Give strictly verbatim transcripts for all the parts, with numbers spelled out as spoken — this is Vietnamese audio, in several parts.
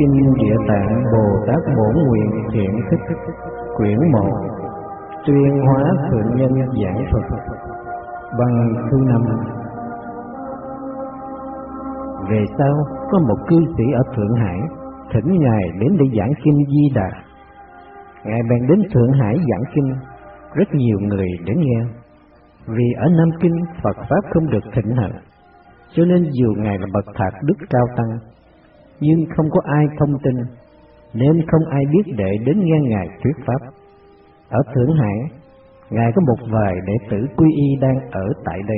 Kinh Địa Tạng Bồ Tát Bổn Nguyện Thiện Thích, quyển một, Tuyên Hóa Thượng Nhân Giảng Phật, băng thứ năm. Về sau, có một cư sĩ ở Thượng Hải thỉnh Ngài đến để giảng Kinh Di Đà. Ngài bèn đến Thượng Hải giảng Kinh, rất nhiều người đến nghe. Vì ở Nam Kinh Phật Pháp không được thịnh hành, cho nên dù Ngài là bậc thạc đức cao tăng, nhưng không có ai thông tin, nên không ai biết để đến nghe Ngài thuyết Pháp. Ở Thượng Hải, Ngài có một vài đệ tử quy y đang ở tại đây.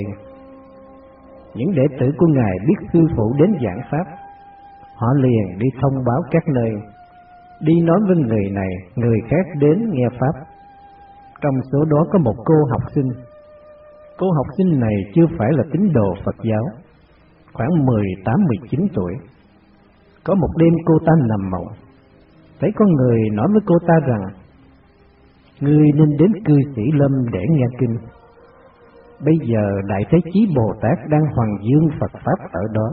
Những đệ tử của Ngài biết sư phụ đến giảng Pháp, họ liền đi thông báo các nơi, đi nói với người này, người khác đến nghe Pháp. Trong số đó có một cô học sinh. Cô học sinh này chưa phải là tín đồ Phật giáo, khoảng mười tám mười chín tuổi. Có một đêm cô ta nằm mộng, thấy có người nói với cô ta rằng: "Ngươi nên đến cư sĩ Lâm để nghe kinh." Bây giờ Đại Thế Chí Bồ Tát đang hoằng dương Phật Pháp ở đó,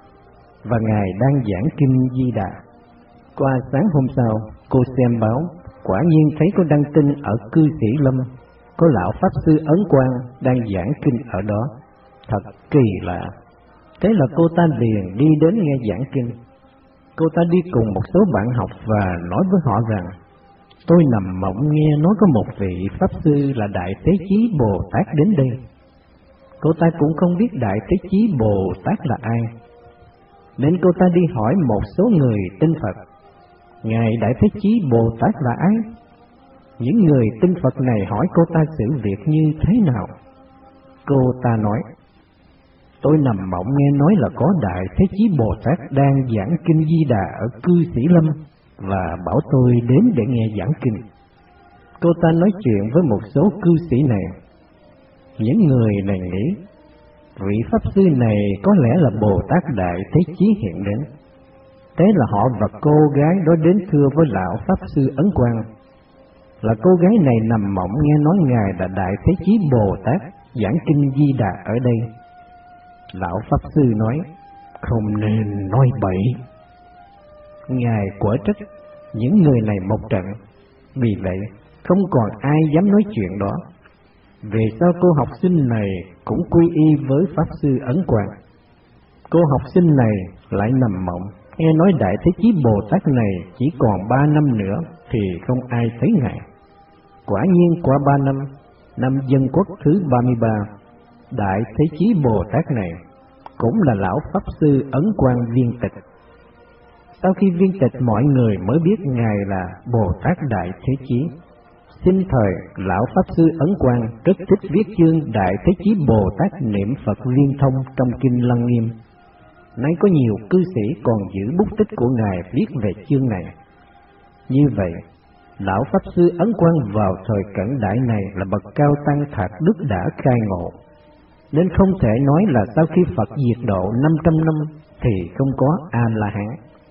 và Ngài đang giảng Kinh Di Đà. Qua sáng hôm sau, cô xem báo, quả nhiên thấy có đăng tin ở cư sĩ Lâm, có lão Pháp Sư Ấn Quang đang giảng kinh ở đó. Thật kỳ lạ. Thế là cô ta liền đi đến nghe giảng kinh. Cô ta đi cùng một số bạn học và nói với họ rằng: "Tôi nằm mộng nghe nói có một vị Pháp Sư là Đại Thế Chí Bồ Tát đến đây." Cô ta cũng không biết Đại Thế Chí Bồ Tát là ai, nên cô ta đi hỏi một số người tin Phật: "Ngài Đại Thế Chí Bồ Tát là ai?" Những người tin Phật này hỏi cô ta xử việc như thế nào. Cô ta nói: "Tôi nằm mộng nghe nói là có Đại Thế Chí Bồ Tát đang giảng Kinh Di Đà ở cư sĩ Lâm, và bảo tôi đến để nghe giảng kinh." Cô ta nói chuyện với một số cư sĩ này. Những người này nghĩ vị Pháp Sư này có lẽ là Bồ Tát Đại Thế Chí hiện đến. Thế là họ và cô gái đó đến thưa với lão Pháp Sư Ấn Quang là cô gái này nằm mộng nghe nói Ngài là Đại Thế Chí Bồ Tát giảng Kinh Di Đà ở đây. Lão Pháp Sư nói: "Không nên nói bậy." Ngài quở trách những người này một trận, vì vậy không còn ai dám nói chuyện đó. Về sau cô học sinh này cũng quy y với Pháp Sư Ấn Quang. Cô học sinh này lại nằm mộng nghe nói Đại Thế Chí Bồ Tát này chỉ còn ba năm nữa thì không ai thấy Ngài. Quả nhiên qua ba năm, năm Dân Quốc thứ ba mươi ba, Đại Thế Chí Bồ Tát này cũng là lão Pháp Sư Ấn Quang viên tịch. Sau khi viên tịch, mọi người mới biết Ngài là Bồ Tát Đại Thế Chí. Sinh thời, lão Pháp Sư Ấn Quang rất thích viết chương Đại Thế Chí Bồ Tát niệm Phật liên thông trong Kinh Lăng Nghiêm. Nay có nhiều cư sĩ còn giữ bút tích của Ngài viết về chương này. Như vậy, lão Pháp Sư Ấn Quang vào thời cận đại này là bậc cao tăng thạc đức đã khai ngộ, nên không thể nói là sau khi Phật diệt độ năm trăm năm thì không có A-la-hán.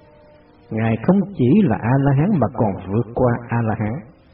Ngài không chỉ là A-la-hán mà còn vượt qua A-la-hán.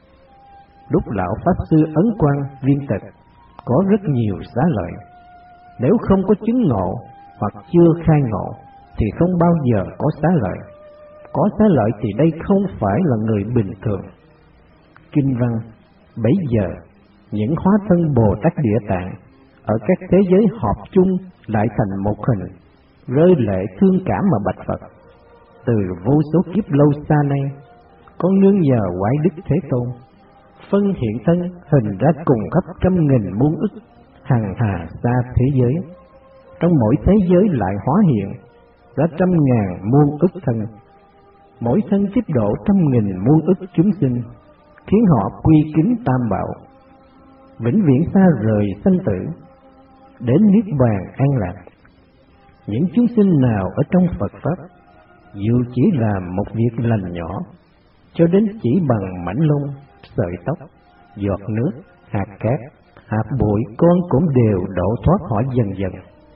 Lúc lão Pháp Sư Ấn Quang viên tịch, có rất nhiều xá lợi. Nếu không có chứng ngộ hoặc chưa khai ngộ thì không bao giờ có xá lợi. Có xá lợi thì đây không phải là người bình thường. Kinh văn: "Bấy giờ những hóa thân Bồ Tát Địa Tạng ở các thế giới họp chung lại thành một hình, rơi lệ thương cảm mà bạch Phật: Từ vô số kiếp lâu xa nay, con nương nhờ Quái Đức Thế Tôn phân hiện thân hình ra cùng khắp trăm nghìn muôn ức hằng hà xa thế giới. Trong mỗi thế giới lại hóa hiện ra trăm ngàn muôn ức thân, mỗi thân tiếp độ trăm nghìn muôn ức chúng sinh, khiến họ quy kính Tam Bảo, vĩnh viễn xa rời sanh tử, đến niết bàn an lạc. Những chúng sinh nào ở trong Phật Pháp, dù chỉ là một việc lành nhỏ, cho đến chỉ bằng mảnh lông, sợi tóc, giọt nước, hạt cát, hạt bụi, con cũng đều độ thoát họ dần dần,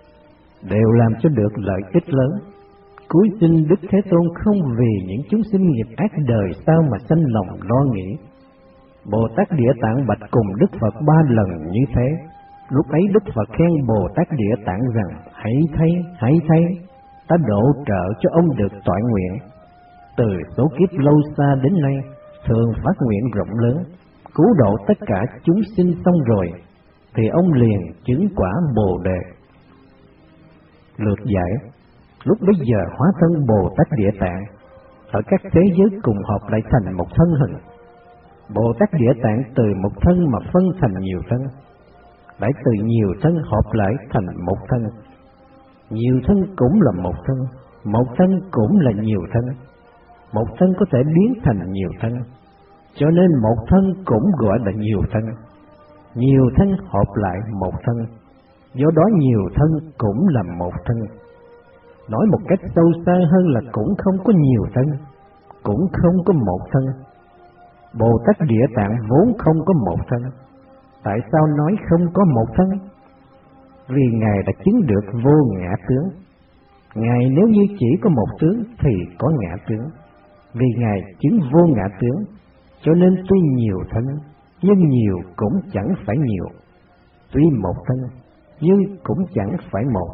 đều làm cho được lợi ích lớn. Cuối sinh Đức Thế Tôn không vì những chúng sinh nghiệp ác đời sao mà sanh lòng lo nghĩ. Bồ Tát Địa Tạng bạch cùng Đức Phật ba lần như thế. Lúc ấy Đức Phật khen Bồ Tát Địa Tạng rằng: "Hãy thấy, hãy thấy, ta độ trợ cho ông được toại nguyện." từ số kiếp lâu xa đến nay thường phát nguyện rộng lớn, cứu độ tất cả chúng sinh xong rồi, thì ông liền chứng quả Bồ Đề. Lược giải: lúc bấy giờ hóa thân Bồ Tát Địa Tạng ở các thế giới cùng hợp lại thành một thân hình. Bồ Tát Địa Tạng từ một thân mà phân thành nhiều thân, lại từ nhiều thân hợp lại thành một thân. Nhiều thân cũng là một thân, một thân cũng là nhiều thân. Một thân có thể biến thành nhiều thân, cho nên một thân cũng gọi là nhiều thân. Nhiều thân hợp lại một thân, do đó nhiều thân cũng là một thân. Nói một cách sâu xa hơn là cũng không có nhiều thân, cũng không có một thân. Bồ Tát Địa Tạng vốn không có một thân. Tại sao nói không có một thân? Vì Ngài đã chứng được vô ngã tướng. Ngài nếu như chỉ có một tướng thì có ngã tướng. Vì Ngài chứng vô ngã tướng, cho nên tuy nhiều thân, nhưng nhiều cũng chẳng phải nhiều. Tuy một thân, nhưng cũng chẳng phải một.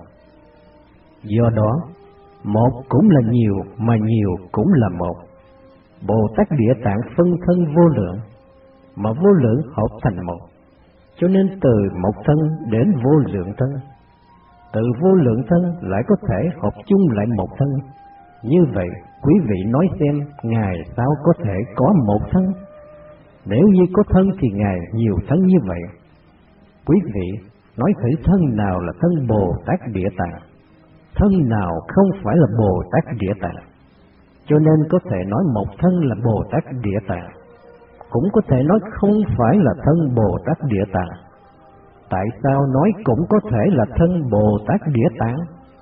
Do đó, một cũng là nhiều, mà nhiều cũng là một. Bồ Tát Địa Tạng phân thân vô lượng, mà vô lượng hợp thành một, cho nên từ một thân đến vô lượng thân. Từ vô lượng thân lại có thể hợp chung lại một thân. Như vậy, quý vị nói xem, Ngài sao có thể có một thân? Nếu như có thân thì Ngài nhiều thân như vậy. Quý vị nói thử thân nào là thân Bồ Tát Địa Tạng, thân nào không phải là Bồ Tát Địa Tạng. Cho nên có thể nói một thân là Bồ Tát Địa Tạng, cũng có thể nói không phải là thân Bồ Tát Địa Tạng. Tại sao nói cũng có thể là thân Bồ Tát Địa Tạng?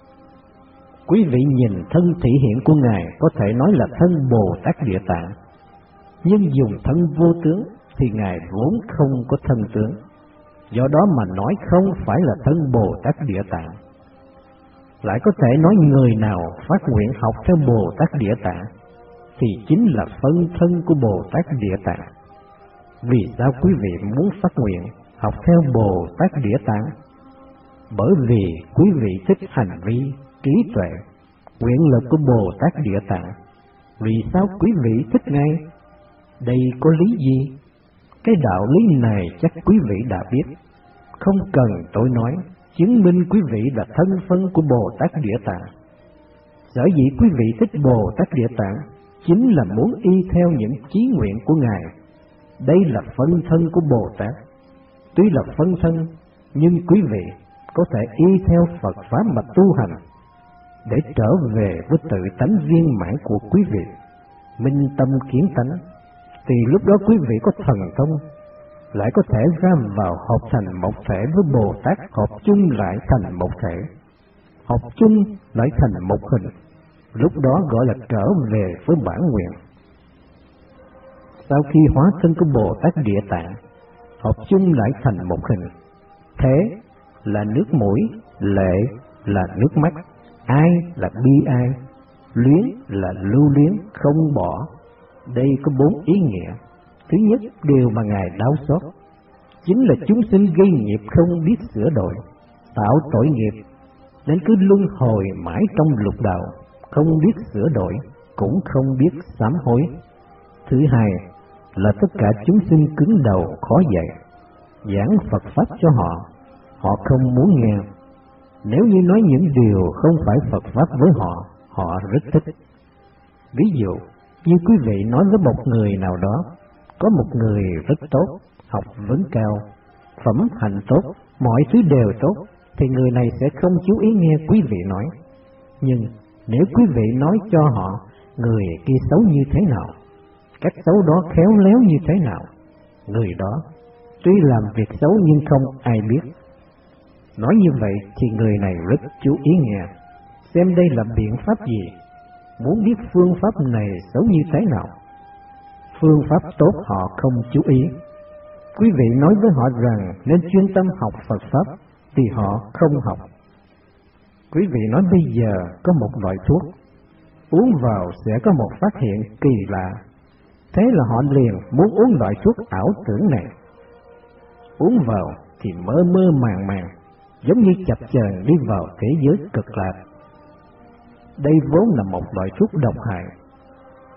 Quý vị nhìn thân thị hiện của Ngài có thể nói là thân Bồ Tát Địa Tạng, nhưng dùng thân vô tướng thì Ngài vốn không có thân tướng, do đó mà nói không phải là thân Bồ Tát Địa Tạng. Lại có thể nói người nào phát nguyện học theo Bồ Tát Địa Tạng thì chính là phân thân của Bồ Tát Địa Tạng. Vì sao quý vị muốn phát nguyện học theo Bồ Tát Địa Tạng? Bởi vì quý vị thích hành vi, trí tuệ, nguyện lực của Bồ Tát Địa Tạng. Vì sao quý vị thích ngay? Đây có lý gì? Cái đạo lý này chắc quý vị đã biết, không cần tôi nói, chứng minh quý vị là thân phân của Bồ Tát Địa Tạng. Sở dĩ quý vị thích Bồ Tát Địa Tạng chính là muốn y theo những chí nguyện của Ngài. Đây là phân thân của Bồ Tát. Tuy là phân thân, nhưng quý vị có thể y theo Phật Pháp mà tu hành, để trở về với tự tánh viên mãn của quý vị, minh tâm kiến tánh. Thì lúc đó quý vị có thần thông, lại có thể ra vào hợp thành một thể với Bồ Tát, hợp chung lại thành một thể, hợp chung lại thành một hình. Lúc đó gọi là trở về với bản nguyện. Sau khi hóa thân của Bồ Tát Địa Tạng hợp chung lại thành một hình, thế là nước mũi, lệ là nước mắt, ai là bi ai, luyến là lưu luyến, không bỏ. Đây có bốn ý nghĩa. Thứ nhất, điều mà Ngài đau xót chính là chúng sinh gây nghiệp không biết sửa đổi, tạo tội nghiệp nên cứ luân hồi mãi trong lục đạo, không biết sửa đổi, cũng không biết sám hối. Thứ hai là tất cả chúng sinh cứng đầu khó dạy, giảng Phật Pháp cho họ, họ không muốn nghe. Nếu như nói những điều không phải Phật Pháp với họ, họ rất thích. Ví dụ, như quý vị nói với một người nào đó, có một người rất tốt, học vấn cao, phẩm hạnh tốt, mọi thứ đều tốt, thì người này sẽ không chú ý nghe quý vị nói. Nhưng nếu quý vị nói cho họ người kia xấu như thế nào, cách xấu đó khéo léo như thế nào, người đó tuy làm việc xấu nhưng không ai biết. Nói như vậy thì người này rất chú ý nghe, xem đây là biện pháp gì, muốn biết phương pháp này xấu như thế nào. Phương pháp tốt họ không chú ý. Quý vị nói với họ rằng nên chuyên tâm học Phật Pháp thì họ không học. Quý vị nói bây giờ có một loại thuốc, uống vào sẽ có một phát hiện kỳ lạ. Thế là họ liền muốn uống loại thuốc ảo tưởng này. Uống vào thì mơ mơ màng màng, giống như chập chờn đi vào thế giới cực lạc. Đây vốn là một loại thuốc độc hại.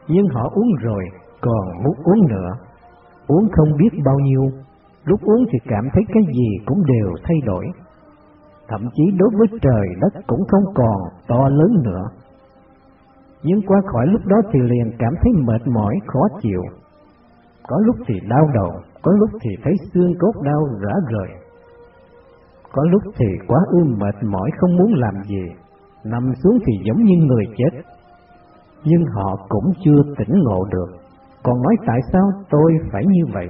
nhưng họ uống rồi còn muốn uống nữa, uống không biết bao nhiêu, lúc uống thì cảm thấy cái gì cũng đều thay đổi, thậm chí đối với trời đất cũng không còn to lớn nữa. Nhưng qua khỏi lúc đó thì liền cảm thấy mệt mỏi, khó chịu, có lúc thì đau đầu, có lúc thì thấy xương cốt đau rã rời, có lúc thì quá ư mệt mỏi không muốn làm gì, nằm xuống thì giống như người chết. Nhưng họ cũng chưa tỉnh ngộ được, còn nói tại sao tôi phải như vậy,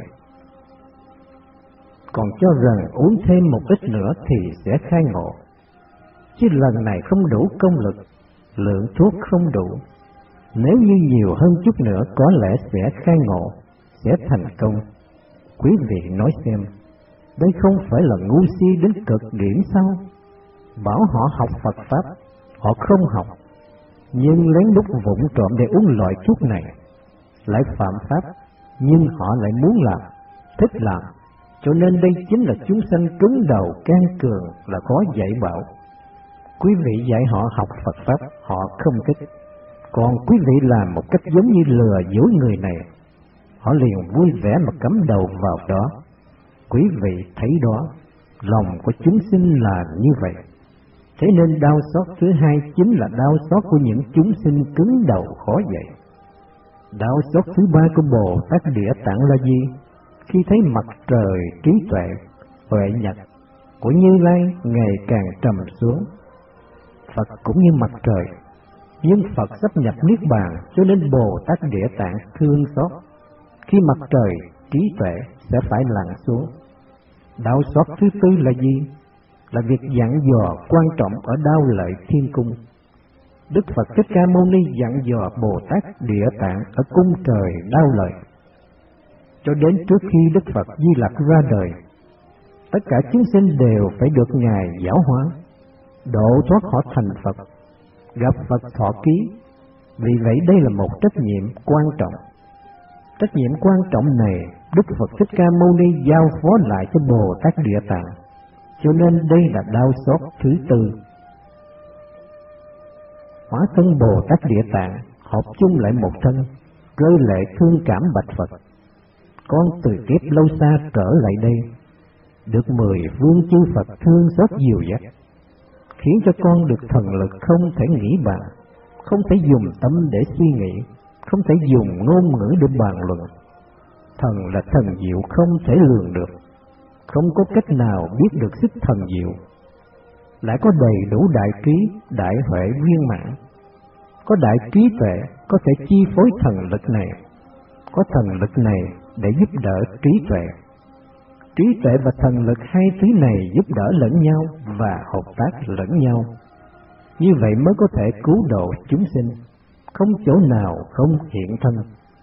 còn cho rằng uống thêm một ít nữa thì sẽ khai ngộ. Chứ lần này không đủ công lực, lượng thuốc không đủ, nếu như nhiều hơn chút nữa có lẽ sẽ khai ngộ, sẽ thành công. Quý vị nói xem, đây không phải là ngu si đến cực điểm sao? Bảo họ học Phật Pháp, họ không học, nhưng lén lút vụng trộm để uống loại thuốc này, lại phạm pháp, nhưng họ lại muốn làm, thích làm, cho nên đây chính là chúng sanh cứng đầu can cường, là khó dạy bảo. Quý vị dạy họ học Phật Pháp, họ không thích, còn quý vị làm một cách giống như lừa dối người này, họ liền vui vẻ mà cắm đầu vào đó. Quý vị thấy đó, lòng của chúng sinh là như vậy. Thế nên đau xót thứ hai chính là đau xót của những chúng sinh cứng đầu khó dạy. Đau xót thứ ba của Bồ Tát Địa Tạng là gì? Khi thấy mặt trời trí tuệ, huệ nhật của Như Lai ngày càng trầm xuống. Phật cũng như mặt trời, nhưng Phật sắp nhập Niết Bàn, cho nên Bồ Tát Địa Tạng thương xót. Khi mặt trời trí tuệ sẽ phải lặn xuống. Đau xót thứ tư là gì? Là việc dặn dò quan trọng ở Đao Lợi Thiên Cung. Đức Phật Thích Ca Mâu Ni dặn dò Bồ Tát Địa Tạng ở cung trời Đao Lợi, cho đến trước khi Đức Phật Di Lặc ra đời, tất cả chúng sinh đều phải được Ngài giáo hóa, độ thoát họ thành Phật, gặp Phật thọ ký. Vì vậy đây là một trách nhiệm quan trọng. Trách nhiệm quan trọng này Đức Phật Thích Ca Mâu Ni giao phó lại cho Bồ Tát Địa Tạng, cho nên đây là đau xót thứ tư. Hóa thân Bồ Tát Địa Tạng hợp chung lại một thân, rơi lệ thương cảm bạch Phật: con từ kiếp lâu xa trở lại đây, được mười vương chư Phật thương xót dìu dắt, khiến cho con được thần lực không thể nghĩ bàn, không thể dùng tâm để suy nghĩ, không thể dùng ngôn ngữ để bàn luận. Thần là thần diệu không thể lường được, không có cách nào biết được sức thần diệu, lại có đầy đủ đại trí, đại huệ viên mãn, có đại trí tuệ có thể chi phối thần lực này, có thần lực này để giúp đỡ trí tuệ. Trí tuệ và thần lực hai thứ này giúp đỡ lẫn nhau và hợp tác lẫn nhau, như vậy mới có thể cứu độ chúng sinh, không chỗ nào không hiện thân.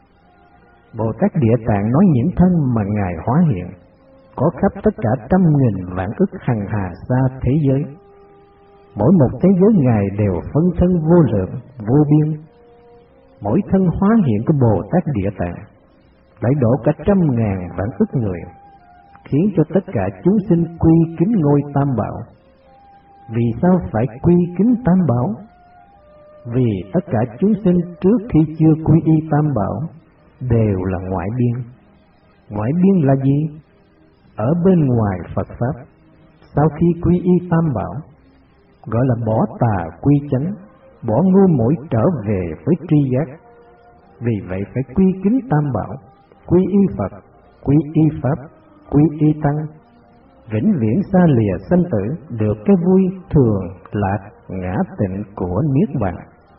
Bồ Tát Địa Tạng nói những thân mà Ngài hóa hiện có khắp tất cả trăm nghìn vạn ức hằng hà xa thế giới. Mỗi một thế giới Ngài đều phân thân vô lượng, vô biên. Mỗi thân hóa hiện của Bồ Tát Địa Tạng lại độ cả trăm ngàn vạn ức người, khiến cho tất cả chúng sinh quy kính ngôi Tam Bảo. Vì sao phải quy kính Tam Bảo? Vì tất cả chúng sinh trước khi chưa quy y Tam Bảo đều là ngoại biên. Ngoại biên là gì? Ở bên ngoài Phật Pháp. Sau khi quy y Tam Bảo, gọi là bỏ tà quy chánh, bỏ ngu muội trở về với tri giác. Vì vậy phải quy kính Tam Bảo, quy y Phật, quy y Pháp, quy y Tăng, vĩnh viễn xa lìa sanh tử, được cái vui thường lạc ngã tịnh của Niết Bàn.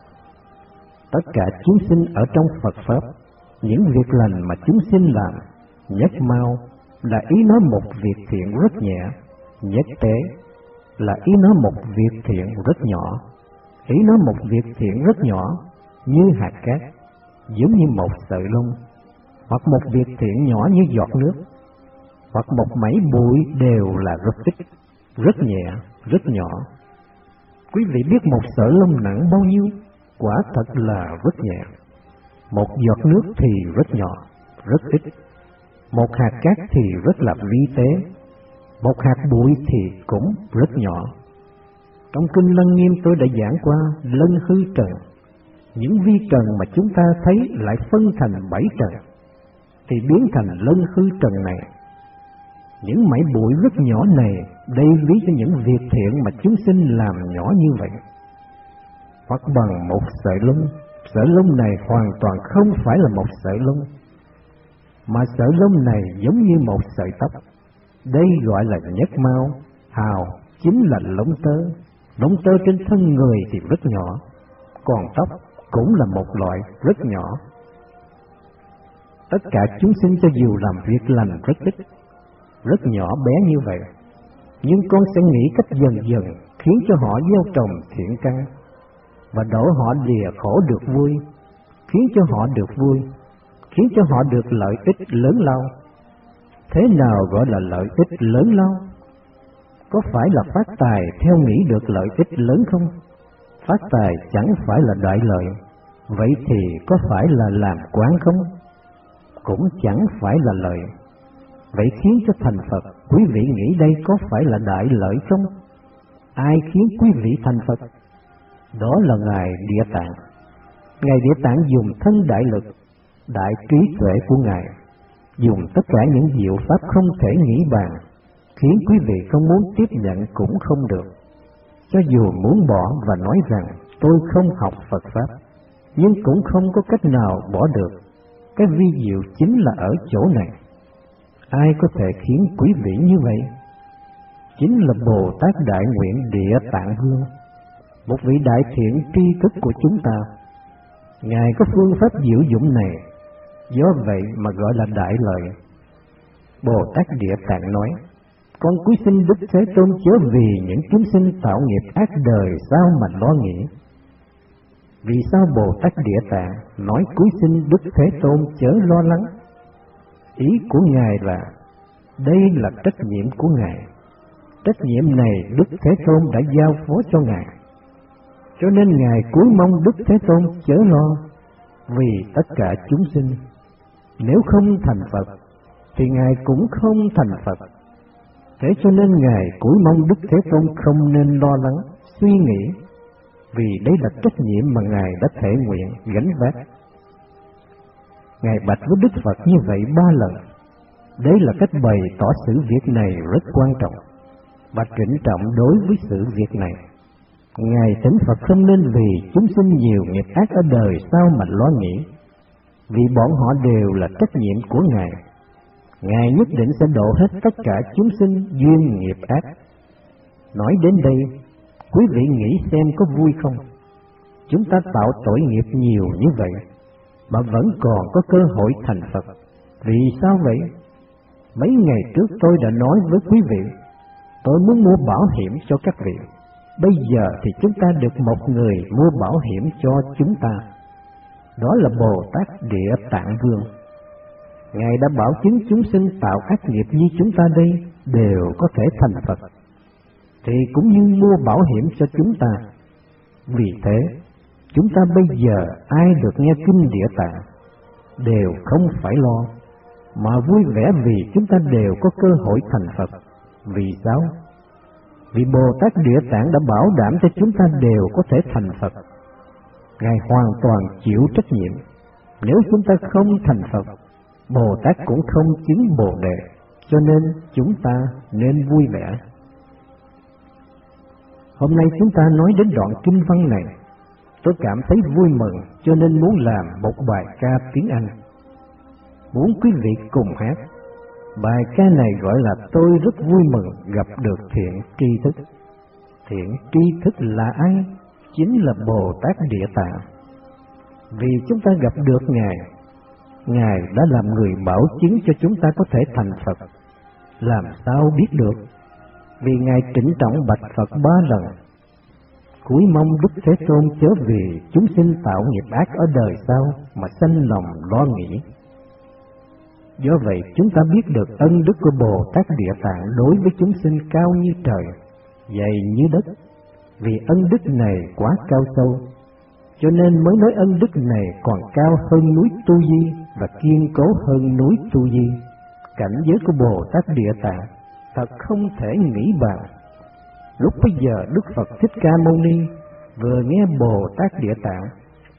Tất cả chúng sinh ở trong Phật Pháp, những việc lành mà chúng sinh làm, nhất mau là ý nói một việc thiện rất nhẹ, nhất tế là ý nói một việc thiện rất nhỏ. Ý nói một việc thiện rất nhỏ như hạt cát, giống như một sợi lông, hoặc một việc thiện nhỏ như giọt nước, hoặc một mảy bụi đều là rất ít, rất nhẹ, rất nhỏ. Quý vị biết một sợi lông nặng bao nhiêu? Quả thật là rất nhẹ. Một giọt nước thì rất nhỏ, rất ít. Một hạt cát thì rất là vi tế. Một hạt bụi thì cũng rất nhỏ. Trong Kinh Lăng Nghiêm tôi đã giảng qua lân hư trần, những vi trần mà chúng ta thấy lại phân thành bảy trần, thì biến thành lân hư trần này. Những mảy bụi rất nhỏ này đây ví cho những việc thiện mà chúng sinh làm nhỏ như vậy. Hoặc bằng một sợi lông, sợi lông này hoàn toàn không phải là một sợi lông, mà sợi lông này giống như một sợi tóc. Đây gọi là nhất mao, hào chính là lông tơ. Lông tơ trên thân người thì rất nhỏ, còn tóc cũng là một loại rất nhỏ. Tất cả chúng sinh cho dù làm việc lành rất ít, rất nhỏ bé như vậy, nhưng con sẽ nghĩ cách dần dần khiến cho họ gieo trồng thiện căn và đổ họ lìa khổ được vui, khiến cho họ được vui, khiến cho họ được lợi ích lớn lao. Thế nào gọi là lợi ích lớn lao? Có phải là phát tài theo nghĩ được lợi ích lớn không? Phát tài chẳng phải là đại lợi. Vậy thì có phải là làm quán không? Cũng chẳng phải là lợi. Vậy khiến cho thành Phật, quý vị nghĩ đây có phải là đại lợi không? Ai khiến quý vị thành Phật? Đó là Ngài Địa Tạng. Ngài Địa Tạng dùng thân đại lực, đại trí tuệ của Ngài, dùng tất cả những diệu pháp không thể nghĩ bàn, khiến quý vị không muốn tiếp nhận cũng không được. Cho dù muốn bỏ và nói rằng tôi không học Phật Pháp, nhưng cũng không có cách nào bỏ được. Cái vi diệu chính là ở chỗ này. Ai có thể khiến quý vị như vậy? Chính là Bồ Tát Đại Nguyện Địa Tạng Vương, một vị đại thiện tri thức của chúng ta. Ngài có phương pháp diệu dụng này, do vậy mà gọi là đại lợi. Bồ Tát Địa Tạng nói: con cúi xin Đức Thế Tôn chớ vì những chúng sinh tạo nghiệp ác đời sao mà lo nghĩ. Vì sao Bồ Tát Địa Tạng nói cúi xin Đức Thế Tôn chớ lo lắng? Ý của Ngài là đây là trách nhiệm của Ngài. Trách nhiệm này Đức Thế Tôn đã giao phó cho Ngài, cho nên Ngài cúi mong Đức Thế Tôn chớ lo vì tất cả chúng sinh. Nếu không thành Phật thì Ngài cũng không thành Phật. Thế cho nên Ngài cúi mong Đức Thế Tôn không nên lo lắng, suy nghĩ, vì đây là trách nhiệm mà Ngài đã thể nguyện gánh vác. Ngài bạch với Đức Phật như vậy ba lần. Đấy là cách bày tỏ sự việc này rất quan trọng và trịnh trọng đối với sự việc này. Ngài thỉnh Phật không nên vì chúng sinh nhiều nghiệp ác ở đời sao mà lo nghĩ, vì bọn họ đều là trách nhiệm của Ngài. Ngài nhất định sẽ độ hết tất cả chúng sinh duyên nghiệp ác. Nói đến đây, quý vị nghĩ xem có vui không? Chúng ta tạo tội nghiệp nhiều như vậy mà vẫn còn có cơ hội thành Phật. Vì sao vậy? Mấy ngày trước tôi đã nói với quý vị, tôi muốn mua bảo hiểm cho các vị. Bây giờ thì chúng ta được một người mua bảo hiểm cho chúng ta. Đó là Bồ Tát Địa Tạng Vương. Ngài đã bảo chứng chúng sinh tạo ác nghiệp như chúng ta đây đều có thể thành Phật, thì cũng như mua bảo hiểm cho chúng ta. Vì thế, chúng ta bây giờ ai được nghe kinh Địa Tạng đều không phải lo, mà vui vẻ vì chúng ta đều có cơ hội thành Phật. Vì sao? Vì Bồ Tát Địa Tạng đã bảo đảm cho chúng ta đều có thể thành Phật. Ngài hoàn toàn chịu trách nhiệm. Nếu chúng ta không thành Phật, Bồ Tát cũng không chứng Bồ Đề, cho nên chúng ta nên vui vẻ. Hôm nay chúng ta nói đến đoạn kinh văn này, tôi cảm thấy vui mừng cho nên muốn làm một bài ca tiếng Anh, muốn quý vị cùng hát. Bài ca này gọi là Tôi rất vui mừng gặp được thiện tri thức. Thiện tri thức là ai? Chính là Bồ Tát Địa Tạng. Vì chúng ta gặp được Ngài, Ngài đã làm người bảo chứng cho chúng ta có thể thành Phật. Làm sao biết được? Vì Ngài trịnh trọng bạch Phật ba lần: cúi mong Đức Thế Tôn chớ vì chúng sinh tạo nghiệp ác ở đời sau mà sanh lòng lo nghĩ. Do vậy chúng ta biết được ân đức của Bồ Tát Địa Tạng đối với chúng sinh cao như trời, dày như đất. Vì ân đức này quá cao sâu, cho nên mới nói ân đức này còn cao hơn núi Tu Di và kiên cố hơn núi Tu Di. Cảnh giới của Bồ Tát Địa Tạng thật không thể nghĩ bàn. Lúc bây giờ Đức Phật Thích Ca Mâu Ni vừa nghe Bồ Tát Địa Tạng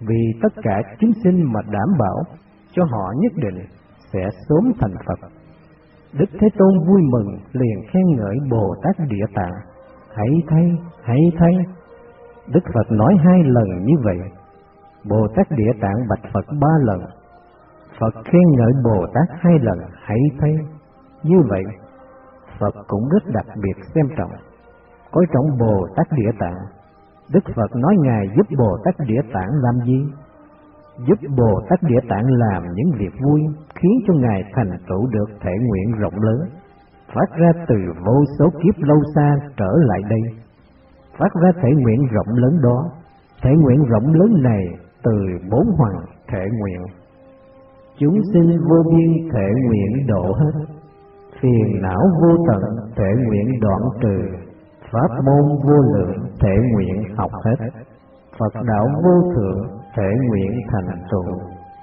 vì tất cả chúng sinh mà đảm bảo cho họ nhất định sẽ sớm thành Phật. Đức Thế Tôn vui mừng liền khen ngợi Bồ Tát Địa Tạng: Hãy thay, hãy thay. Đức Phật nói hai lần như vậy. Bồ Tát Địa Tạng bạch Phật ba lần. Phật khen ngợi Bồ Tát hai lần: Hãy thay. Như vậy, Phật cũng rất đặc biệt xem trọng, coi trọng Bồ Tát Địa Tạng. Đức Phật nói Ngài giúp Bồ Tát Địa Tạng làm gì? Giúp Bồ Tát Địa Tạng làm những việc vui, khiến cho Ngài thành tựu được thể nguyện rộng lớn, phát ra từ vô số kiếp lâu xa trở lại đây. Phát ra thể nguyện rộng lớn đó, thể nguyện rộng lớn này từ bốn hoàng thể nguyện. Chúng sinh vô biên thể nguyện độ hết, phiền não vô tận thể nguyện đoạn trừ, pháp môn vô lượng thể nguyện học hết, Phật đạo vô thượng thể nguyện thành tựu.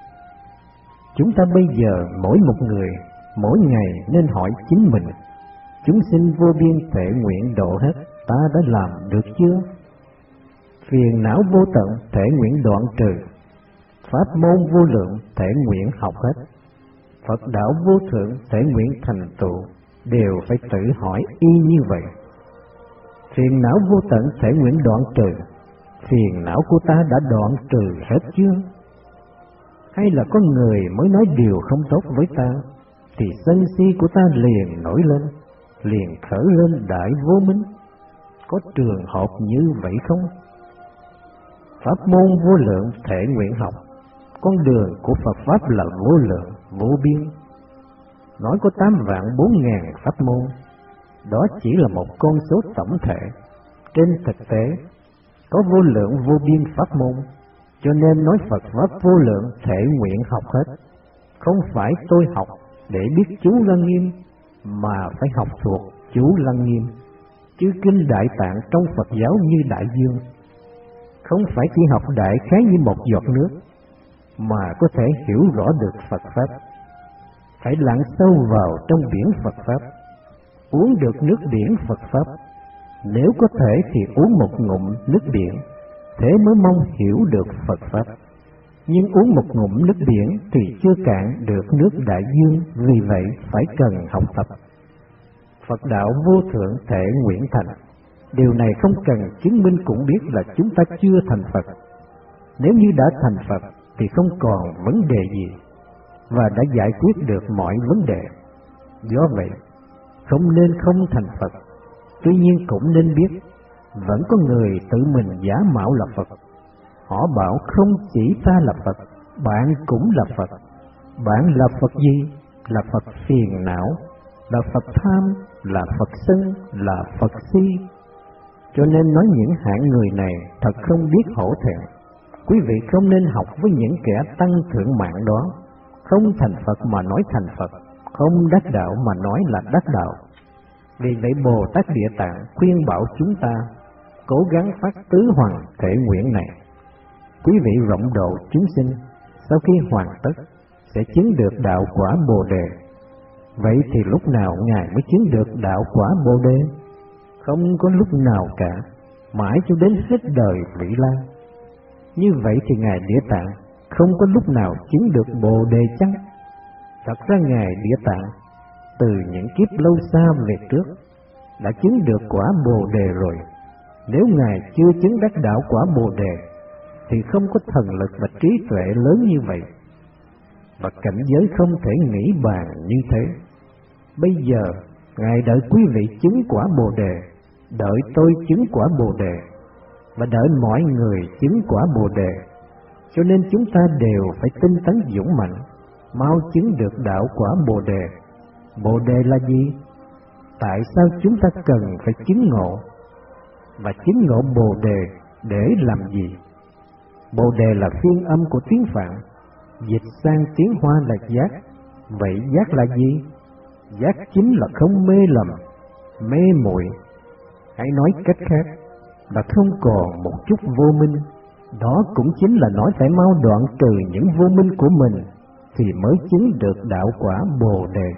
Chúng ta bây giờ mỗi một người mỗi ngày nên hỏi chính mình: chúng sinh vô biên thể nguyện độ hết, ta đã làm được chưa? Phiền não vô tận thể nguyện đoạn trừ, pháp môn vô lượng thể nguyện học hết, Phật đạo vô thượng thể nguyện thành tựu, đều phải tự hỏi y như vậy. Phiền não vô tận thể nguyện đoạn trừ, phiền não của ta đã đoạn trừ hết chưa? Hay là có người mới nói điều không tốt với ta, thì sân si của ta liền nổi lên, liền khởi lên đại vô minh? Có trường hợp như vậy không? Pháp môn vô lượng thể nguyện học, con đường của Phật Pháp là vô lượng, vô biên. Nói có tám vạn bốn ngàn pháp môn, đó chỉ là một con số tổng thể. Trên thực tế, có vô lượng vô biên pháp môn, cho nên nói Phật Pháp vô lượng thể nguyện học hết. Không phải tôi học để biết chú Lăng Nghiêm, mà phải học thuộc chú Lăng Nghiêm. Chứ kinh Đại Tạng trong Phật giáo như đại dương, không phải chỉ học đại khái như một giọt nước, mà có thể hiểu rõ được Phật Pháp. Phải lặn sâu vào trong biển Phật Pháp, uống được nước biển Phật Pháp. Nếu có thể thì uống một ngụm nước biển, thế mới mong hiểu được Phật Pháp. Nhưng uống một ngụm nước biển thì chưa cạn được nước đại dương, vì vậy phải cần học tập. Phật đạo vô thượng thể nguyện thành, điều này không cần chứng minh cũng biết là chúng ta chưa thành Phật. Nếu như đã thành Phật thì không còn vấn đề gì, và đã giải quyết được mọi vấn đề. Do vậy, không nên không thành Phật. Tuy nhiên cũng nên biết, vẫn có người tự mình giả mạo là Phật. Họ bảo không chỉ ta là Phật, bạn cũng là Phật. Bạn là Phật gì? Là Phật phiền não, là Phật tham, là Phật sân, là Phật si. Cho nên nói những hạng người này thật không biết hổ thẹn. Quý vị không nên học với những kẻ tăng thượng mạng đó. Không thành Phật mà nói thành Phật, không đắc đạo mà nói là đắc đạo. Vì vậy Bồ Tát Địa Tạng khuyên bảo chúng ta cố gắng phát tứ hoàng thể nguyện này. Quý vị rộng độ chúng sinh, sau khi hoàn tất sẽ chứng được đạo quả Bồ Đề. Vậy thì lúc nào Ngài mới chứng được đạo quả Bồ Đề? Không có lúc nào cả, mãi cho đến hết đời vị lai. Như vậy thì Ngài Địa Tạng không có lúc nào chứng được Bồ Đề chăng? Thật ra Ngài Địa Tạng từ những kiếp lâu xa về trước đã chứng được quả Bồ Đề rồi. Nếu Ngài chưa chứng đắc đạo quả Bồ Đề thì không có thần lực và trí tuệ lớn như vậy, và cảnh giới không thể nghĩ bàn như thế. Bây giờ Ngài đợi quý vị chứng quả Bồ Đề, đợi tôi chứng quả Bồ Đề, và đợi mọi người chứng quả Bồ Đề. Cho nên chúng ta đều phải tinh tấn dũng mạnh, mau chứng được đạo quả Bồ Đề. Bồ Đề là gì? Tại sao chúng ta cần phải chứng ngộ? Và chứng ngộ Bồ Đề để làm gì? Bồ Đề là phiên âm của tiếng Phạn, dịch sang tiếng Hoa là giác. Vậy giác là gì? Giác chính là không mê lầm, mê muội. Hãy nói cách khác là không còn một chút vô minh. Đó cũng chính là nói phải mau đoạn trừ những vô minh của mình thì mới chứng được đạo quả Bồ Đề.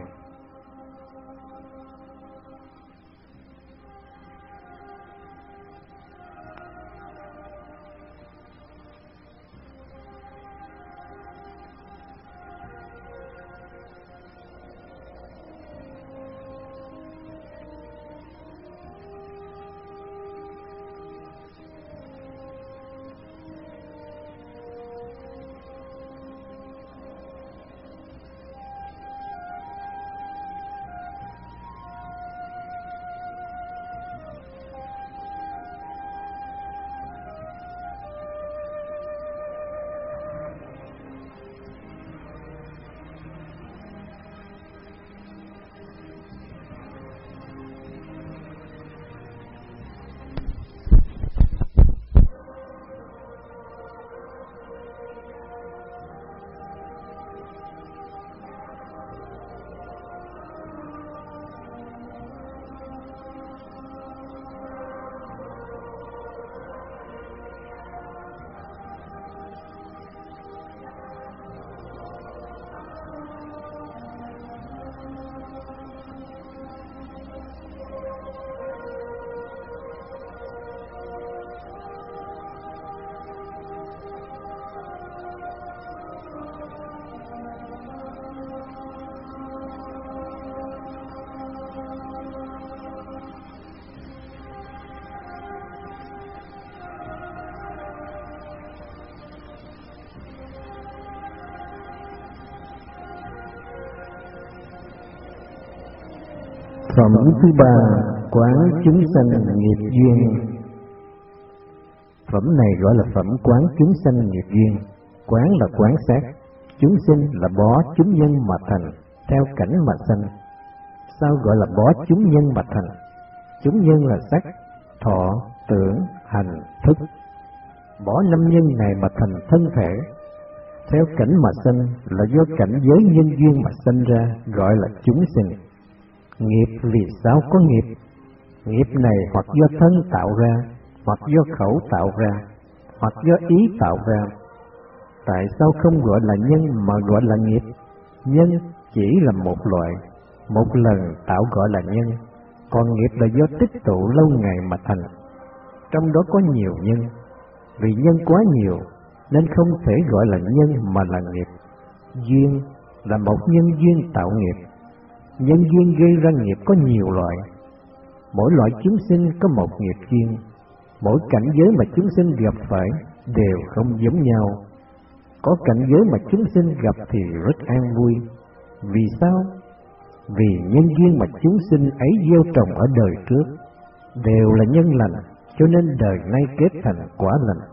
Phẩm thứ ba, quán chúng sanh nghiệp duyên. Phẩm này gọi là phẩm quán chúng sanh nghiệp duyên. Quán là quán sát, chúng sinh là bó chúng nhân mà thành, theo cảnh mà sanh. Sao gọi là bó chúng nhân mà thành? Chúng nhân là sắc, thọ, tưởng, hành, thức. Bỏ năm nhân này mà thành thân thể, theo cảnh mà sanh là do cảnh giới nhân duyên mà sanh ra, gọi là chúng sinh. Nghiệp vì sao có nghiệp? Nghiệp này hoặc do thân tạo ra, hoặc do khẩu tạo ra, hoặc do ý tạo ra. Tại sao không gọi là nhân mà gọi là nghiệp? Nhân chỉ là một loại, một lần tạo gọi là nhân, còn nghiệp là do tích tụ lâu ngày mà thành. Trong đó có nhiều nhân, vì nhân quá nhiều nên không thể gọi là nhân mà là nghiệp. Duyên là một nhân duyên tạo nghiệp. Nhân duyên gây ra nghiệp có nhiều loại. Mỗi loại chúng sinh có một nghiệp duyên. Mỗi cảnh giới mà chúng sinh gặp phải đều không giống nhau. Có cảnh giới mà chúng sinh gặp thì rất an vui. Vì sao? Vì nhân duyên mà chúng sinh ấy gieo trồng ở đời trước đều là nhân lành, cho nên đời nay kết thành quả lành.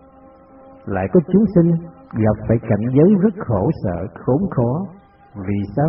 Lại có chúng sinh gặp phải cảnh giới rất khổ sở, khốn khó. Vì sao?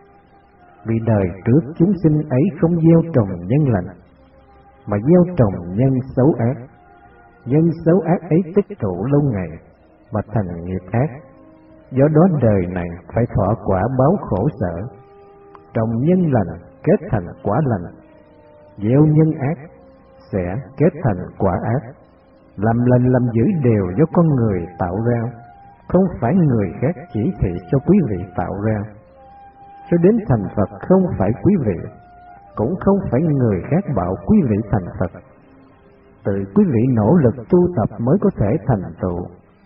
Vì đời trước chúng sinh ấy không gieo trồng nhân lành, mà gieo trồng nhân xấu ác. Nhân xấu ác ấy tích tụ lâu ngày mà thành nghiệp ác. Do đó đời này phải thọ quả báo khổ sở. Trồng nhân lành kết thành quả lành, gieo nhân ác sẽ kết thành quả ác. Làm lành làm dữ đều do con người tạo ra, không phải người khác chỉ thị cho quý vị tạo ra. Cho đến thành Phật không phải quý vị, cũng không phải người khác bảo quý vị thành Phật. Tự quý vị nỗ lực tu tập mới có thể thành tựu.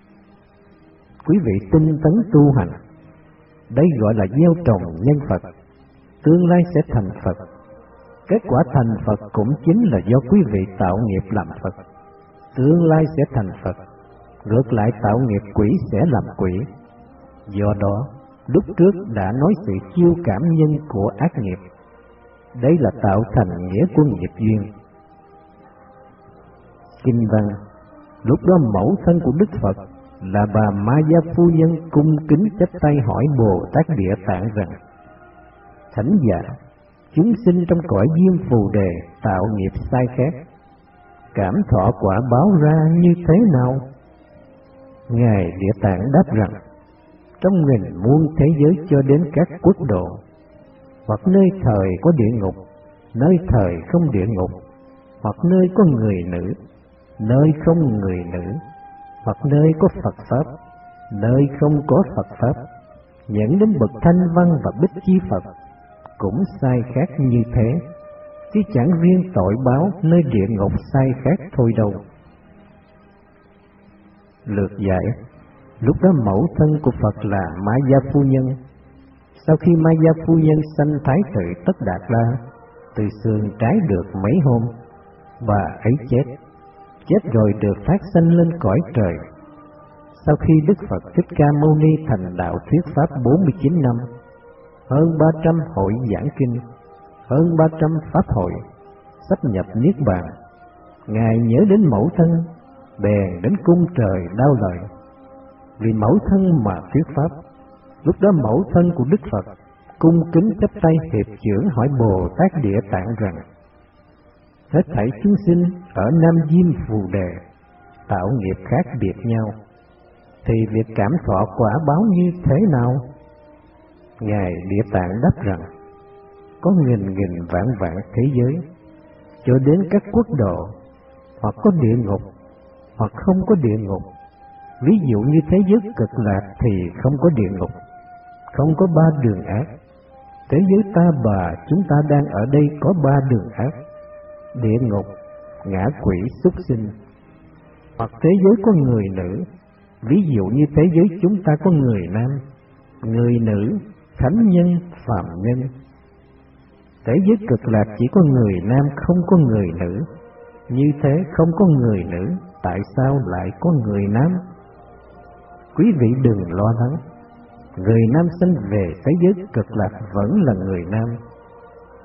Quý vị tinh tấn tu hành, đây gọi là gieo trồng nhân Phật, tương lai sẽ thành Phật. Kết quả thành Phật cũng chính là do quý vị tạo nghiệp làm Phật, tương lai sẽ thành Phật. Ngược lại tạo nghiệp quỷ sẽ làm quỷ. Do đó lúc trước đã nói sự chiêu cảm nhân của ác nghiệp. Đây là tạo thành nghĩa của nghiệp duyên. Kinh văn: lúc đó mẫu thân của Đức Phật là bà Ma Gia Phu Nhân cung kính chắp tay hỏi Bồ Tát Địa Tạng rằng: thánh giả, chúng sinh trong cõi diêm phù đề tạo nghiệp sai khác, cảm thọ quả báo ra như thế nào? Ngài Địa Tạng đáp rằng: trong nghìn muôn thế giới cho đến các quốc độ, hoặc nơi thời có địa ngục, nơi thời không địa ngục, hoặc nơi có người nữ, nơi không người nữ, hoặc nơi có Phật Pháp, nơi không có Phật Pháp, dẫn đến bậc Thanh Văn và Bích Chi Phật, cũng sai khác như thế, chứ chẳng riêng tội báo nơi địa ngục sai khác thôi đâu. Lược giải: lúc đó mẫu thân của Phật là Ma Gia Phu Nhân. Sau khi Ma Gia Phu Nhân sanh Thái tử Tất Đạt La, từ xương trái được mấy hôm, bà ấy chết. Chết rồi được phát sanh lên cõi trời. Sau khi Đức Phật Thích Ca Mâu Ni thành đạo thuyết pháp bốn mươi chín năm, hơn ba trăm hội giảng kinh, hơn ba trăm pháp hội, sắp nhập niết bàn, Ngài nhớ đến mẫu thân, bèn đến cung trời đao lời. Vì mẫu thân mà thuyết pháp. Lúc đó mẫu thân của Đức Phật cung kính chắp tay hiệp chưởng hỏi Bồ Tát Địa Tạng rằng: hết thảy chúng sinh ở Nam Diêm Phù Đề tạo nghiệp khác biệt nhau, thì việc cảm thọ quả báo như thế nào? Ngài Địa Tạng đáp rằng: có nghìn nghìn vạn vạn thế giới, cho đến các quốc độ, hoặc có địa ngục, hoặc không có địa ngục. Ví dụ như thế giới Cực Lạc thì không có địa ngục, không có ba đường ác. Thế giới ta bà chúng ta đang ở đây có ba đường ác: địa ngục, ngã quỷ, súc sinh. Hoặc thế giới có người nữ, ví dụ như thế giới chúng ta có người nam, người nữ, thánh nhân, phàm nhân. Thế giới Cực Lạc chỉ có người nam không có người nữ. Như thế không có người nữ, tại sao lại có người nam? Quý vị đừng lo lắng, người nam sinh về thế giới Cực Lạc vẫn là người nam.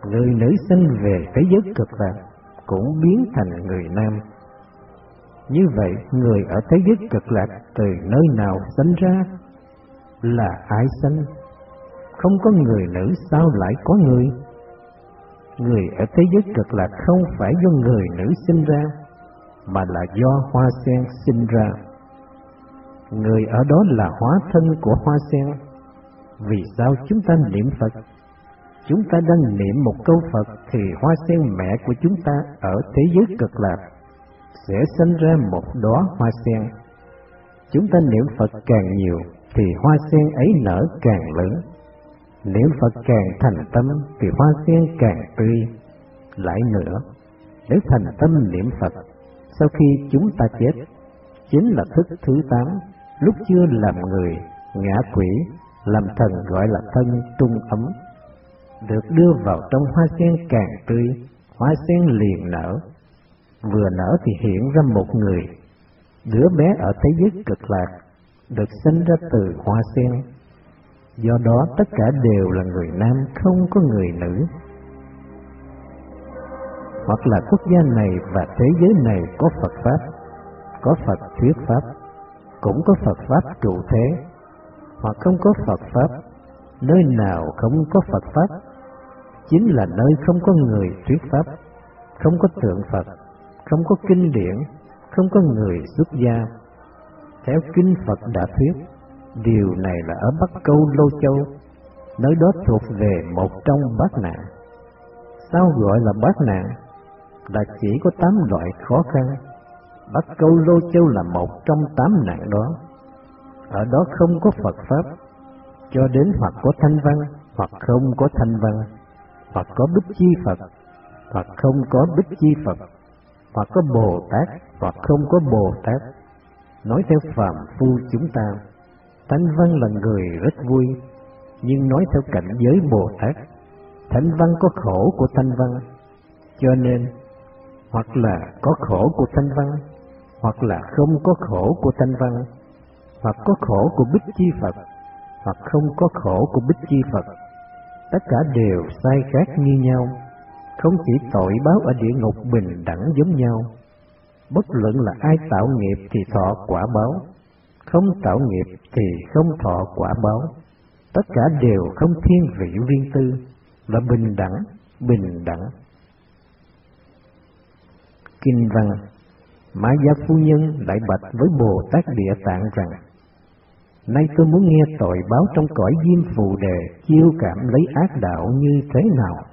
người nữ sinh về thế giới cực lạc cũng biến thành người nam. Như vậy, người ở thế giới cực lạc từ nơi nào sinh ra? Là ai sinh? Không có người nữ sao lại có người? Người ở thế giới cực lạc không phải do người nữ sinh ra, mà là do hoa sen sinh ra. Người ở đó là hóa thân của hoa sen. Vì sao chúng ta niệm Phật? Chúng ta đang niệm một câu Phật thì hoa sen mẹ của chúng ta ở thế giới cực lạc sẽ sinh ra một đóa hoa sen. Chúng ta niệm Phật càng nhiều thì hoa sen ấy nở càng lớn. Niệm Phật càng thành tâm thì hoa sen càng tươi. Lại nữa, nếu thành tâm niệm Phật, sau khi chúng ta chết, chính là thức thứ tám, lúc chưa làm người, ngã quỷ, làm thần gọi là thân trung ấm, được đưa vào trong hoa sen càng tươi, hoa sen liền nở. Vừa nở thì hiện ra một người, đứa bé ở thế giới cực lạc, được sinh ra từ hoa sen. Do đó tất cả đều là người nam, không có người nữ. Hoặc là quốc gia này và thế giới này có Phật Pháp, có Phật thuyết Pháp, cũng có Phật Pháp trụ thế, hoặc không có Phật Pháp. Nơi nào không có Phật Pháp chính là nơi không có người thuyết Pháp, không có tượng Phật, không có kinh điển, không có người xuất gia. Theo kinh Phật đã thuyết, điều này là ở Bắc Câu Lô Châu, nơi đó thuộc về một trong bát nạn. Sao gọi là bát nạn? Là chỉ có tám loại khó khăn. Bắc Câu Lô Châu là một trong tám nạn đó. Ở đó không có Phật Pháp, cho đến hoặc có thanh văn, hoặc không có thanh văn, hoặc có Bích Chi Phật, hoặc không có Bích Chi Phật, hoặc có Bồ Tát, hoặc không có Bồ Tát. Nói theo phàm phu chúng ta, thanh văn là người rất vui, nhưng nói theo cảnh giới Bồ Tát, thanh văn có khổ của thanh văn, cho nên hoặc là có khổ của thanh văn, hoặc là không có khổ của thanh văn, hoặc có khổ của Bích Chi Phật, hoặc không có khổ của Bích Chi Phật. Tất cả đều sai khác như nhau, không chỉ tội báo ở địa ngục bình đẳng giống nhau. Bất luận là ai tạo nghiệp thì thọ quả báo, không tạo nghiệp thì không thọ quả báo. Tất cả đều không thiên vị riêng tư, là bình đẳng, bình đẳng. Kinh văn: Mã Gia Phu Nhân lại bạch với Bồ Tát Địa Tạng rằng: Nay tôi muốn nghe tội báo trong cõi Diêm Phù Đề chiêu cảm lấy ác đạo như thế nào.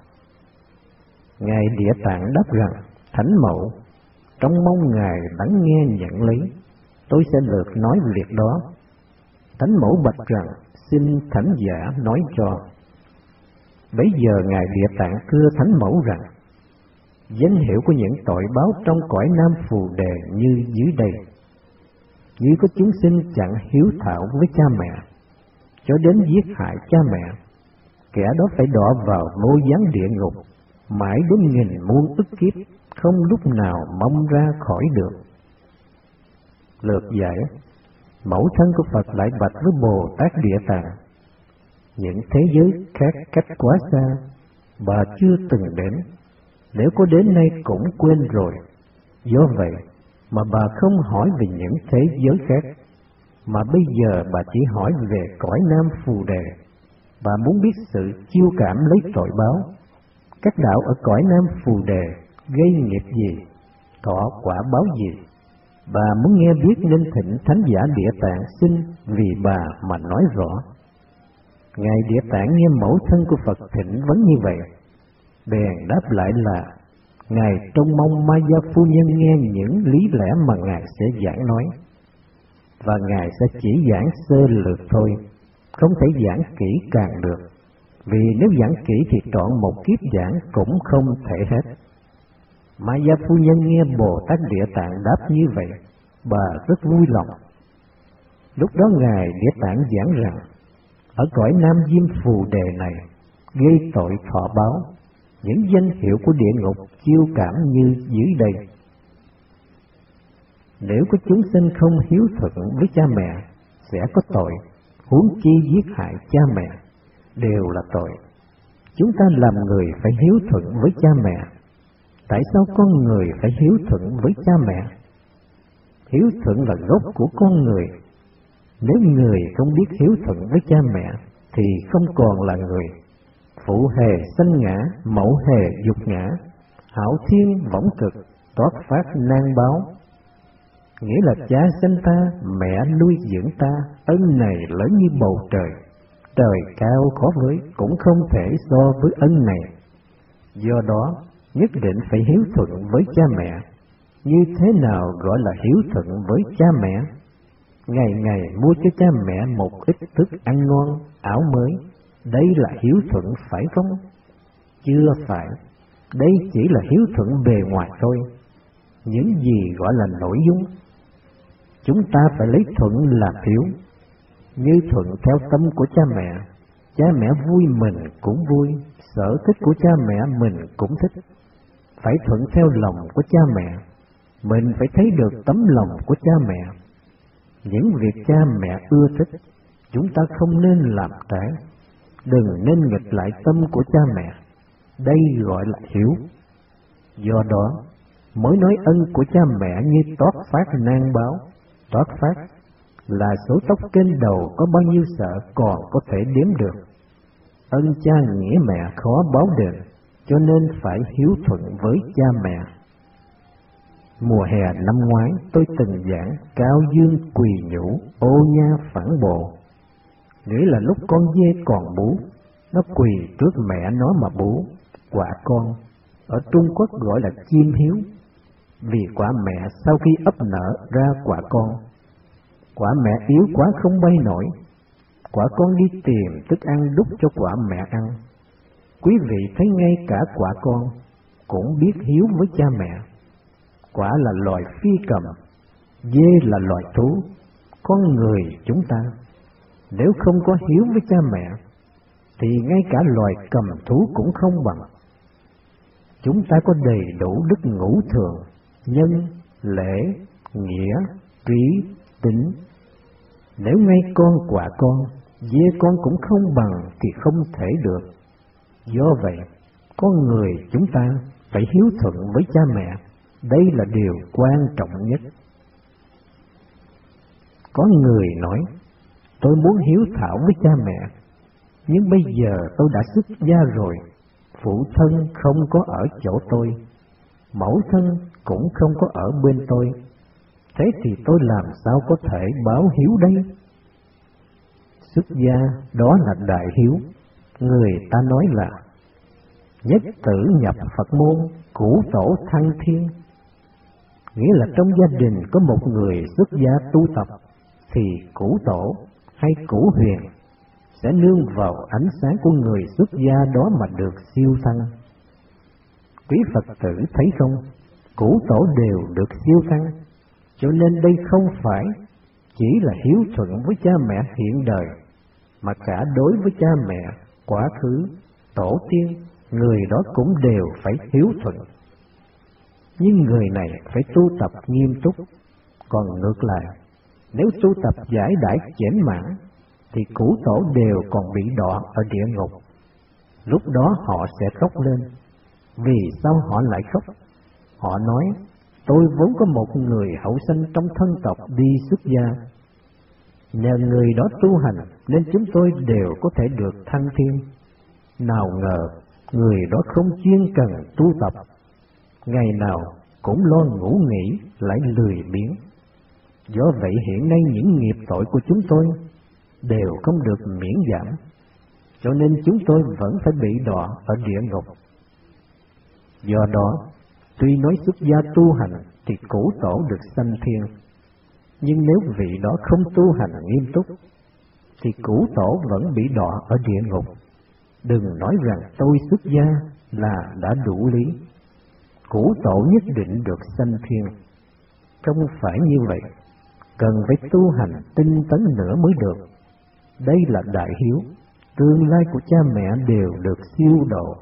Ngài Địa Tạng đáp rằng: Thánh mẫu, trong mong ngài lắng nghe nhận lấy, tôi sẽ lược nói việc đó. Thánh mẫu bạch rằng: Xin thánh giả nói cho. Bấy giờ ngài Địa Tạng thưa thánh mẫu rằng: Danh hiệu của những tội báo trong cõi Nam Phù Đề như dưới đây. Như có chúng sinh chẳng hiếu thảo với cha mẹ, cho đến giết hại cha mẹ, kẻ đó phải đọa vào vô gián địa ngục, mãi đến nghìn muôn ức kiếp, không lúc nào mong ra khỏi được. Lược giải: Mẫu thân của Phật lại bạch với Bồ Tát Địa Tạng: Những thế giới khác cách quá xa, bà chưa từng đến, nếu có đến nay cũng quên rồi. Do vậy mà bà không hỏi về những thế giới khác, mà bây giờ bà chỉ hỏi về cõi Nam Phù Đề. Bà muốn biết sự chiêu cảm lấy tội báo, các đạo ở cõi Nam Phù Đề gây nghiệp gì, thọ quả báo gì. Bà muốn nghe biết nên thỉnh thánh giả Địa Tạng xin vì bà mà nói rõ. Ngài Địa Tạng nghe mẫu thân của Phật thỉnh vấn như vậy, bèn đáp lại là: Ngài trông mong Ma Gia Phu Nhân nghe những lý lẽ mà Ngài sẽ giảng nói, và Ngài sẽ chỉ giảng sơ lược thôi, không thể giảng kỹ càng được, vì nếu giảng kỹ thì trọn một kiếp giảng cũng không thể hết. Ma Gia Phu Nhân nghe Bồ Tát Địa Tạng đáp như vậy, bà rất vui lòng. Lúc đó Ngài Địa Tạng giảng rằng: Ở cõi Nam Diêm Phù Đề này gây tội thọ báo, những danh hiệu của địa ngục chiêu cảm như dưới đây. Nếu có chúng sinh không hiếu thuận với cha mẹ sẽ có tội, huống chi giết hại cha mẹ đều là tội. Chúng ta làm người phải hiếu thuận với cha mẹ. Tại sao con người phải hiếu thuận với cha mẹ? Hiếu thuận là gốc của con người. Nếu người không biết hiếu thuận với cha mẹ thì không còn là người. Phụ hề sanh ngã, mẫu hề dục ngã, hảo thiên võng cực, toát phát nan báo. Nghĩa là cha sinh ta, mẹ nuôi dưỡng ta, ân này lớn như bầu trời. Trời cao khó với, cũng không thể so với ân này. Do đó, nhất định phải hiếu thuận với cha mẹ. Như thế nào gọi là hiếu thuận với cha mẹ? Ngày ngày mua cho cha mẹ một ít thức ăn ngon, áo mới. Đây là hiếu thuận phải không? Chưa phải. Đây chỉ là hiếu thuận bề ngoài thôi. Những gì gọi là nội dung? Chúng ta phải lấy thuận làm hiếu. Như thuận theo tâm của cha mẹ. Cha mẹ vui mình cũng vui, sở thích của cha mẹ mình cũng thích. Phải thuận theo lòng của cha mẹ. Mình phải thấy được tấm lòng của cha mẹ. Những việc cha mẹ ưa thích, chúng ta không nên làm trái. Đừng nên nghịch lại tâm của cha mẹ. Đây gọi là hiếu. Do đó, mới nói ân của cha mẹ như toát phát nan báo. Toát phát là số tóc trên đầu có bao nhiêu sợ còn có thể đếm được. Ân cha nghĩa mẹ khó báo đền, cho nên phải hiếu thuận với cha mẹ. Mùa hè năm ngoái tôi từng giảng cao dương quỳ nhũ, ô nha phản bộ. Nghĩa là lúc con dê còn bú, nó quỳ trước mẹ nó mà bú. Quả con, ở Trung Quốc gọi là chim hiếu, vì quả mẹ sau khi ấp nở ra quả con. Quả mẹ yếu quá không bay nổi, quả con đi tìm thức ăn đút cho quả mẹ ăn. Quý vị thấy ngay cả quả con cũng biết hiếu với cha mẹ. Quả là loài phi cầm, dê là loài thú, con người chúng ta nếu không có hiếu với cha mẹ thì ngay cả loài cầm thú cũng không bằng. Chúng ta có đầy đủ đức ngũ thường, nhân, lễ, nghĩa, trí, tính. Nếu ngay con quả con, dê con cũng không bằng thì không thể được. Do vậy, con người chúng ta phải hiếu thuận với cha mẹ. Đây là điều quan trọng nhất. Có người nói, tôi muốn hiếu thảo với cha mẹ, nhưng bây giờ tôi đã xuất gia rồi, phụ thân không có ở chỗ tôi, mẫu thân cũng không có ở bên tôi. Thế thì tôi làm sao có thể báo hiếu đây? Xuất gia đó là đại hiếu. Người ta nói là nhất tử nhập Phật môn, cửu tổ thăng thiên. Nghĩa là trong gia đình có một người xuất gia tu tập thì cửu tổ hay cửu huyền sẽ nương vào ánh sáng của người xuất gia đó mà được siêu thăng. Quý Phật tử thấy không, cửu tổ đều được siêu thăng. Cho nên đây không phải chỉ là hiếu thuận với cha mẹ hiện đời, mà cả đối với cha mẹ quá khứ, tổ tiên, người đó cũng đều phải hiếu thuận. Nhưng người này phải tu tập nghiêm túc. Còn ngược lại, nếu tu tập giải đãi chểnh mãn thì cửu tổ đều còn bị đọa ở địa ngục. Lúc đó họ sẽ khóc lên. Vì sao họ lại khóc? Họ nói, tôi vốn có một người hậu sanh trong thân tộc đi xuất gia. Nhờ người đó tu hành nên chúng tôi đều có thể được thăng thiên. Nào ngờ người đó không chuyên cần tu tập, ngày nào cũng lo ngủ nghỉ lại lười biếng. Do vậy hiện nay những nghiệp tội của chúng tôi đều không được miễn giảm, cho nên chúng tôi vẫn phải bị đọa ở địa ngục. Do đó, tuy nói xuất gia tu hành thì cửu tổ được sanh thiên, nhưng nếu vị đó không tu hành nghiêm túc thì cửu tổ vẫn bị đọa ở địa ngục. Đừng nói rằng tôi xuất gia là đã đủ lý. Cửu tổ nhất định được sanh thiên. Không phải như vậy, cần phải tu hành tinh tấn nữa mới được. Đây là đại hiếu, tương lai của cha mẹ đều được siêu độ.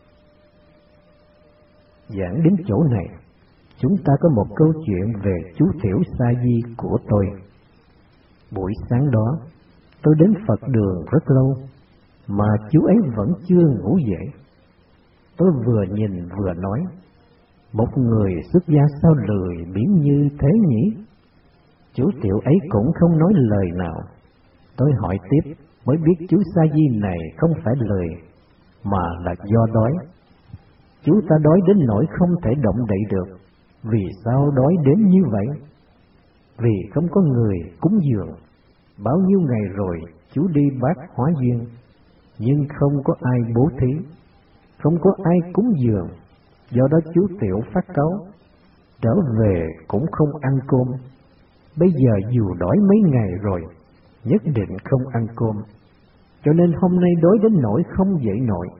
Giảng đến chỗ này, chúng ta có một câu chuyện về chú Thiểu Sa Di của tôi. Buổi sáng đó, tôi đến Phật đường rất lâu. mà chú ấy vẫn chưa ngủ dậy. Tôi vừa nhìn vừa nói, một người xuất gia sao lười biếng như thế nhỉ? Chú Tiểu ấy cũng không nói lời nào. Tôi hỏi tiếp mới biết chú Sa Di này không phải lười, mà là do đói. Chú ta đói đến nỗi không thể động đậy được. Vì sao đói đến như vậy? Vì không có người cúng dường. Bao nhiêu ngày rồi chú đi bát hóa duyên, nhưng không có ai bố thí, không có ai cúng dường. Do đó chú Tiểu phát cáu, trở về cũng không ăn cơm. Bây giờ dù đói mấy ngày rồi, nhất định không ăn cơm, cho nên hôm nay đói đến nỗi không dậy nổi.